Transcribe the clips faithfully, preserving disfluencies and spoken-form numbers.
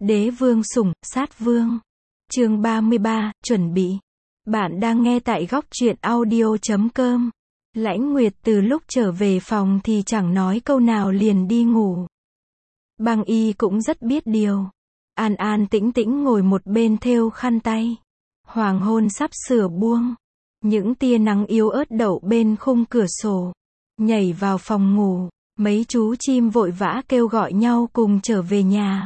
Đế vương sủng, sát vương. Chương ba mươi ba, chuẩn bị. Bạn đang nghe tại góc truyện audio chấm com. Lãnh Nguyệt từ lúc trở về phòng thì chẳng nói câu nào liền đi ngủ. Băng Y cũng rất biết điều. An an tĩnh tĩnh ngồi một bên thêu khăn tay. Hoàng hôn sắp sửa buông. Những tia nắng yếu ớt đậu bên khung cửa sổ. Nhảy vào phòng ngủ. Mấy chú chim vội vã kêu gọi nhau cùng trở về nhà.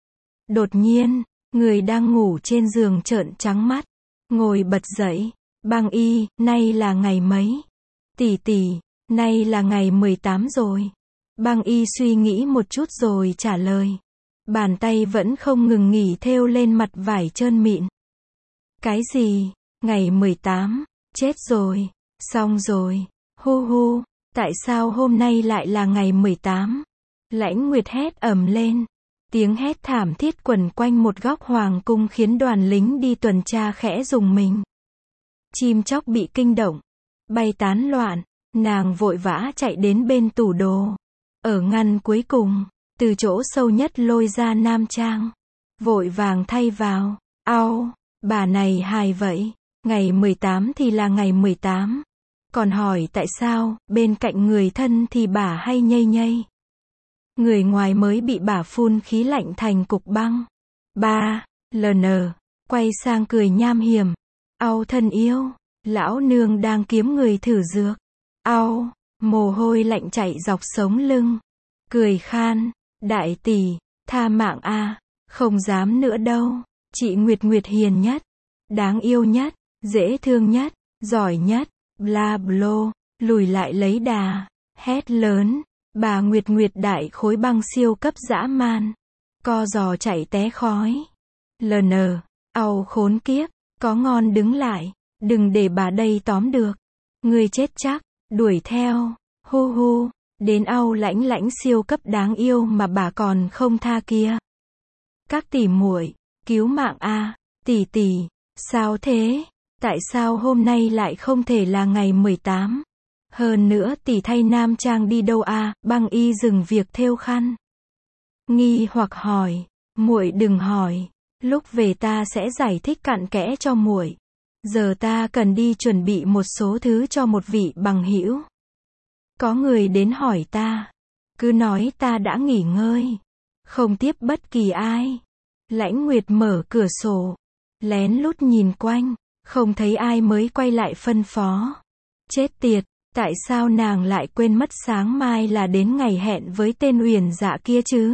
Đột nhiên, người đang ngủ trên giường trợn trắng mắt. Ngồi bật dậy. Băng Y, nay là ngày mấy? Tỷ tỷ, nay là ngày mười tám rồi. Băng Y suy nghĩ một chút rồi trả lời. Bàn tay vẫn không ngừng nghỉ thêu lên mặt vải trơn mịn. Cái gì? Ngày mười tám, chết rồi, xong rồi, hu hu, tại sao hôm nay lại là ngày mười tám? Lãnh Nguyệt hét ầm lên. Tiếng hét thảm thiết quẩn quanh một góc hoàng cung khiến đoàn lính đi tuần tra khẽ rùng mình. Chim chóc bị kinh động, bay tán loạn, nàng vội vã chạy đến bên tủ đồ. Ở ngăn cuối cùng, từ chỗ sâu nhất lôi ra nam trang. Vội vàng thay vào. Au, bà này hài vậy. Ngày mười tám thì là ngày mười tám. Còn hỏi tại sao, bên cạnh người thân thì bà hay nhây nhây. Người ngoài mới bị bà phun khí lạnh thành cục băng. Ba, lờ nờ, quay sang cười nham hiểm. Au thân yêu, lão nương đang kiếm người thử dược. Au, mồ hôi lạnh chảy dọc sống lưng. Cười khan, đại tỷ, tha mạng a, không dám nữa đâu. Chị Nguyệt Nguyệt hiền nhất, đáng yêu nhất, dễ thương nhất, giỏi nhất, bla blo, lùi lại lấy đà, hét lớn. Bà Nguyệt Nguyệt đại khối băng siêu cấp dã man. Co giò chạy té khói. Lờ nờ, au khốn kiếp, có ngon đứng lại, đừng để bà đây tóm được. Người chết chắc, đuổi theo, hu hu, đến au lãnh lãnh siêu cấp đáng yêu mà bà còn không tha kia. Các tỷ muội, cứu mạng a, tỷ tỷ, sao thế? Tại sao hôm nay lại không thể là ngày mười tám? Hơn nữa tỷ thay nam trang đi đâu a? À? Băng Y dừng việc thêu khăn. Nghi hoặc hỏi, muội đừng hỏi, lúc về ta sẽ giải thích cặn kẽ cho muội. Giờ ta cần đi chuẩn bị một số thứ cho một vị bằng hữu. Có người đến hỏi ta, cứ nói ta đã nghỉ ngơi, không tiếp bất kỳ ai. Lãnh Nguyệt mở cửa sổ, lén lút nhìn quanh, không thấy ai mới quay lại phân phó. Chết tiệt. Tại sao nàng lại quên mất sáng mai là đến ngày hẹn với tên Uyển Dạ kia chứ?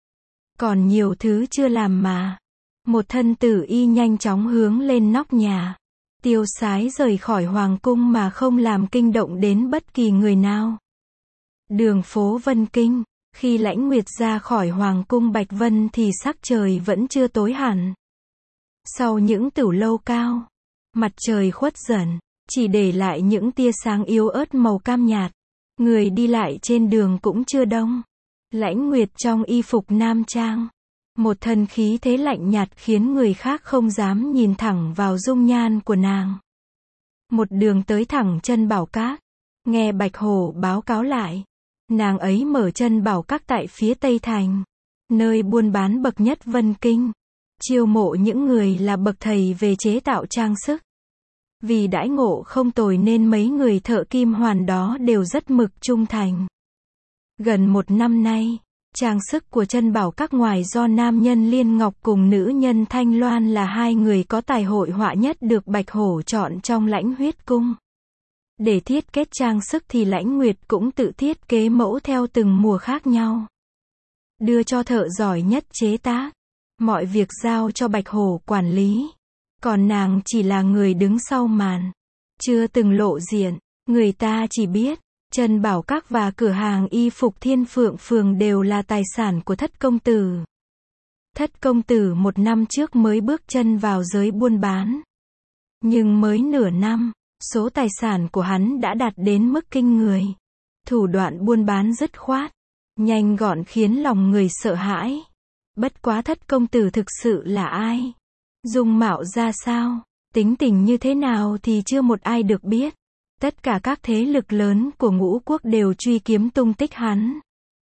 Còn nhiều thứ chưa làm mà. Một thân tử y nhanh chóng hướng lên nóc nhà. Tiêu sái rời khỏi hoàng cung mà không làm kinh động đến bất kỳ người nào. Đường phố Vân Kinh, khi Lãnh Nguyệt ra khỏi hoàng cung Bạch Vân thì sắc trời vẫn chưa tối hẳn. Sau những tửu lâu cao, mặt trời khuất dần. Chỉ để lại những tia sáng yếu ớt màu cam nhạt. Người đi lại trên đường cũng chưa đông. Lãnh Nguyệt trong y phục nam trang. Một thân khí thế lạnh nhạt khiến người khác không dám nhìn thẳng vào dung nhan của nàng. Một đường tới thẳng chân Bảo Các. Nghe Bạch Hổ báo cáo lại. Nàng ấy mở chân Bảo Các tại phía Tây Thành. Nơi buôn bán bậc nhất Vân Kinh. Chiêu mộ những người là bậc thầy về chế tạo trang sức. Vì đãi ngộ không tồi nên mấy người thợ kim hoàn đó đều rất mực trung thành. Gần một năm nay, trang sức của chân Bảo Các ngoài do nam nhân Liên Ngọc cùng nữ nhân Thanh Loan là hai người có tài hội họa nhất được Bạch Hổ chọn trong Lãnh Huyết Cung. Để thiết kế trang sức thì Lãnh Nguyệt cũng tự thiết kế mẫu theo từng mùa khác nhau. Đưa cho thợ giỏi nhất chế tác. Mọi việc giao cho Bạch Hổ quản lý. Còn nàng chỉ là người đứng sau màn. Chưa từng lộ diện. Người ta chỉ biết, chân Bảo Các và cửa hàng y phục Thiên Phượng Phường đều là tài sản của thất công tử. Thất công tử một năm trước mới bước chân vào giới buôn bán. Nhưng mới nửa năm, số tài sản của hắn đã đạt đến mức kinh người. Thủ đoạn buôn bán dứt khoát, nhanh gọn khiến lòng người sợ hãi. Bất quá thất công tử thực sự là ai? Dung mạo ra sao, tính tình như thế nào thì chưa một ai được biết. Tất cả các thế lực lớn của ngũ quốc đều truy kiếm tung tích hắn.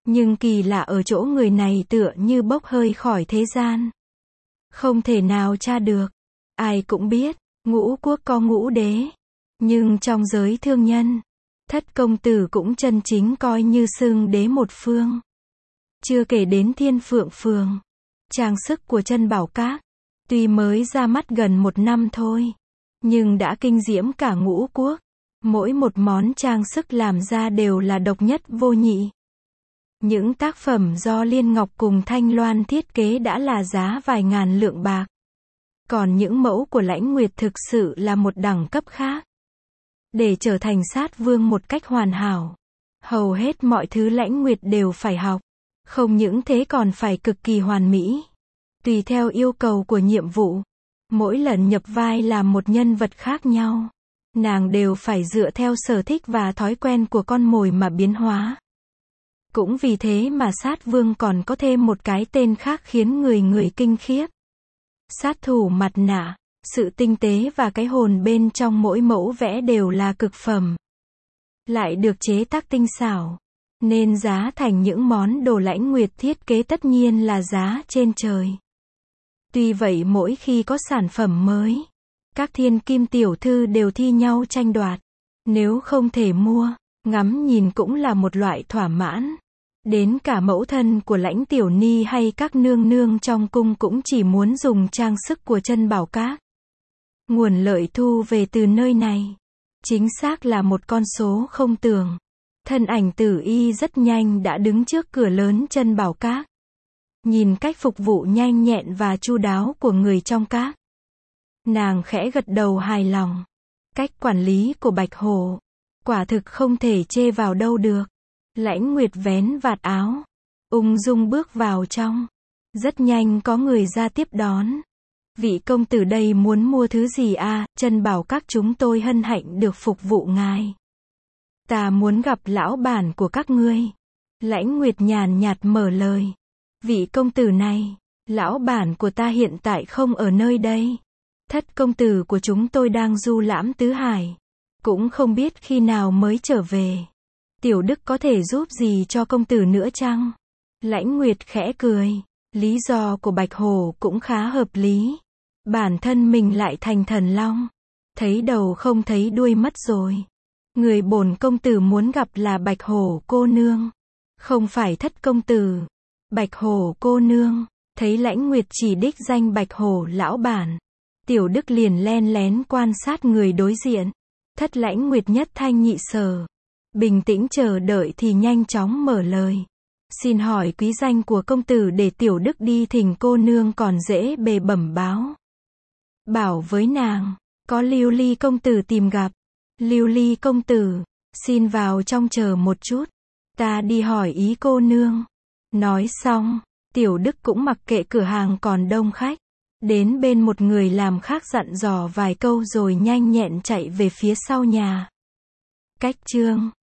Nhưng kỳ lạ ở chỗ người này tựa như bốc hơi khỏi thế gian. Không thể nào tra được. Ai cũng biết, ngũ quốc có ngũ đế. Nhưng trong giới thương nhân, thất công tử cũng chân chính coi như xưng đế một phương. Chưa kể đến Thiên Phượng Phường. Trang sức của Trân Bảo Các, tuy mới ra mắt gần một năm thôi, nhưng đã kinh diễm cả ngũ quốc. Mỗi một món trang sức làm ra đều là độc nhất vô nhị. Những tác phẩm do Liên Ngọc cùng Thanh Loan thiết kế đã là giá vài ngàn lượng bạc. Còn những mẫu của Lãnh Nguyệt thực sự là một đẳng cấp khác. Để trở thành sát vương một cách hoàn hảo, hầu hết mọi thứ Lãnh Nguyệt đều phải học. Không những thế còn phải cực kỳ hoàn mỹ. Tùy theo yêu cầu của nhiệm vụ, mỗi lần nhập vai làm một nhân vật khác nhau, nàng đều phải dựa theo sở thích và thói quen của con mồi mà biến hóa. Cũng vì thế mà sát vương còn có thêm một cái tên khác khiến người người kinh khiếp. Sát thủ mặt nạ, sự tinh tế và cái hồn bên trong mỗi mẫu vẽ đều là cực phẩm. Lại được chế tác tinh xảo, nên giá thành những món đồ Lãnh Nguyệt thiết kế tất nhiên là giá trên trời. Tuy vậy mỗi khi có sản phẩm mới, các thiên kim tiểu thư đều thi nhau tranh đoạt. Nếu không thể mua, ngắm nhìn cũng là một loại thỏa mãn. Đến cả mẫu thân của Lãnh Tiểu Ni hay các nương nương trong cung cũng chỉ muốn dùng trang sức của Trân Bảo Các. Nguồn lợi thu về từ nơi này, chính xác là một con số không tưởng. Thân ảnh Tử Y rất nhanh đã đứng trước cửa lớn Trân Bảo Các. Nhìn cách phục vụ nhanh nhẹn và chu đáo của người trong các, nàng khẽ gật đầu hài lòng. Cách quản lý của Bạch Hổ, quả thực không thể chê vào đâu được. Lãnh Nguyệt vén vạt áo, ung dung bước vào trong. Rất nhanh có người ra tiếp đón. Vị công tử đây muốn mua thứ gì à? Trân Bảo Các chúng tôi hân hạnh được phục vụ ngài. Ta muốn gặp lão bản của các ngươi. Lãnh Nguyệt nhàn nhạt mở lời. Vị công tử này, lão bản của ta hiện tại không ở nơi đây. Thất công tử của chúng tôi đang du lãm tứ hải, cũng không biết khi nào mới trở về. Tiểu Đức có thể giúp gì cho công tử nữa chăng? Lãnh Nguyệt khẽ cười. Lý do của Bạch Hổ cũng khá hợp lý. Bản thân mình lại thành thần long, thấy đầu không thấy đuôi mất rồi. Người bổn công tử muốn gặp là Bạch Hổ cô nương, không phải Thất công tử. Bạch Hổ cô nương, thấy Lãnh Nguyệt chỉ đích danh Bạch Hổ lão bản, Tiểu Đức liền len lén quan sát người đối diện. Thất Lãnh Nguyệt nhất thanh nhị sở, bình tĩnh chờ đợi thì nhanh chóng mở lời. Xin hỏi quý danh của công tử để Tiểu Đức đi thỉnh cô nương còn dễ bề bẩm báo. Bảo với nàng, có Lưu Ly công tử tìm gặp. Lưu Ly công tử, xin vào trong chờ một chút, ta đi hỏi ý cô nương. Nói xong, Tiểu Đức cũng mặc kệ cửa hàng còn đông khách, đến bên một người làm khác dặn dò vài câu rồi nhanh nhẹn chạy về phía sau nhà. Cách chương